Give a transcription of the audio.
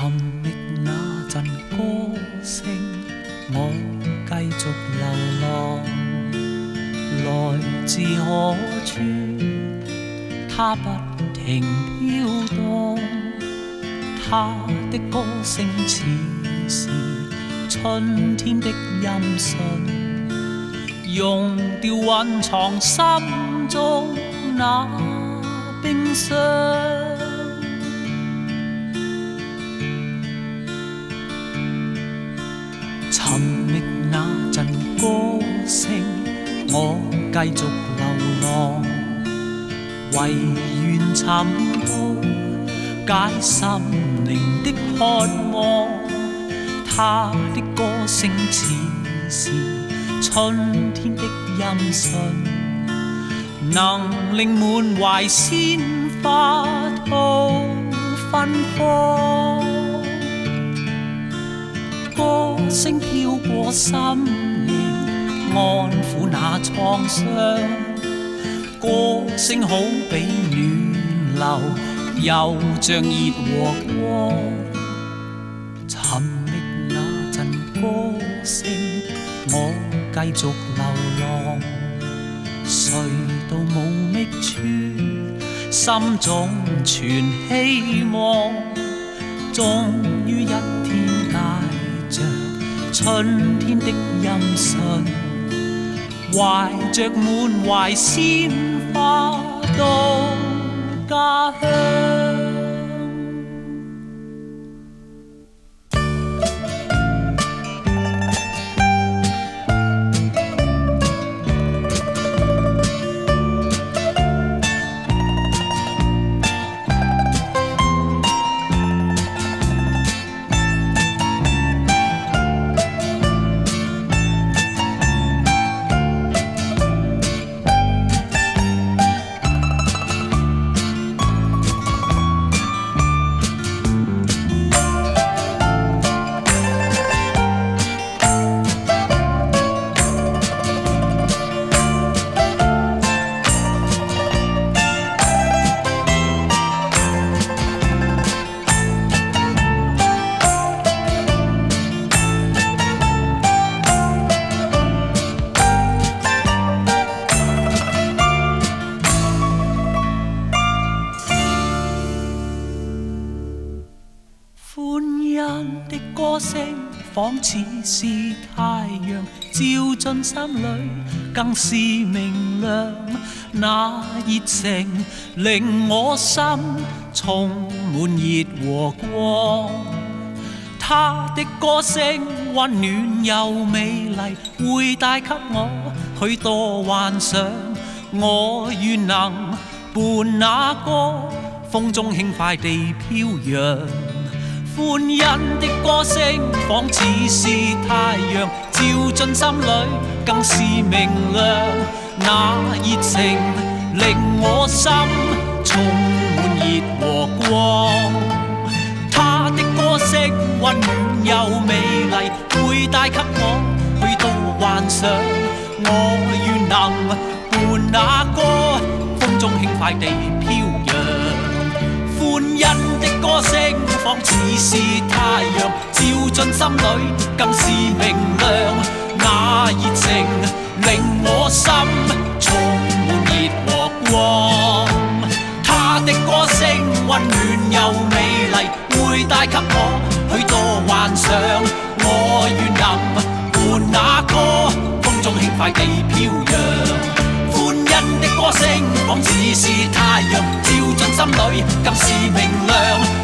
寻觅那阵歌声，我继续流浪。来自何处？它不停飘荡。它的歌声似是春天的音讯，溶掉蕴藏心中那冰霜。寻觅那阵歌声，我继续流浪，唯愿寻到解心灵的渴望。他的歌声似是春天的音讯，能令满怀鲜花都芬芳。歌声飘过心灵，安撫那創傷。歌聲好比暖流，又像熱和光。尋覓那陣歌聲，我繼續流浪。睡到無覓處，心中存希望。終於一天帶着春天的音訊，懷着滿懷鮮花到家鄉。歡欣的歌聲仿似是太陽，照進心裏更是明亮。那熱情令我心充滿熱和光。他的歌聲溫暖又美麗，會帶給我許多幻想。我願能伴那歌，風中輕快地飄揚。歡欣的歌聲仿似是太陽，照進心裏更是明亮。那熱情令我心充滿熱和光。他的歌聲溫暖又美麗，會帶給我許多幻想。我願能伴那歌，風中輕快地飄揚。歡欣的歌聲仿似是太陽，照進心裏更是明亮。那熱情令我心充滿熱和光。他的歌聲溫暖又美麗，會帶給我許多幻想。我願能伴那歌，風中輕快地飄揚。歡欣的歌聲仿似是太陽，照進心裏更是明亮。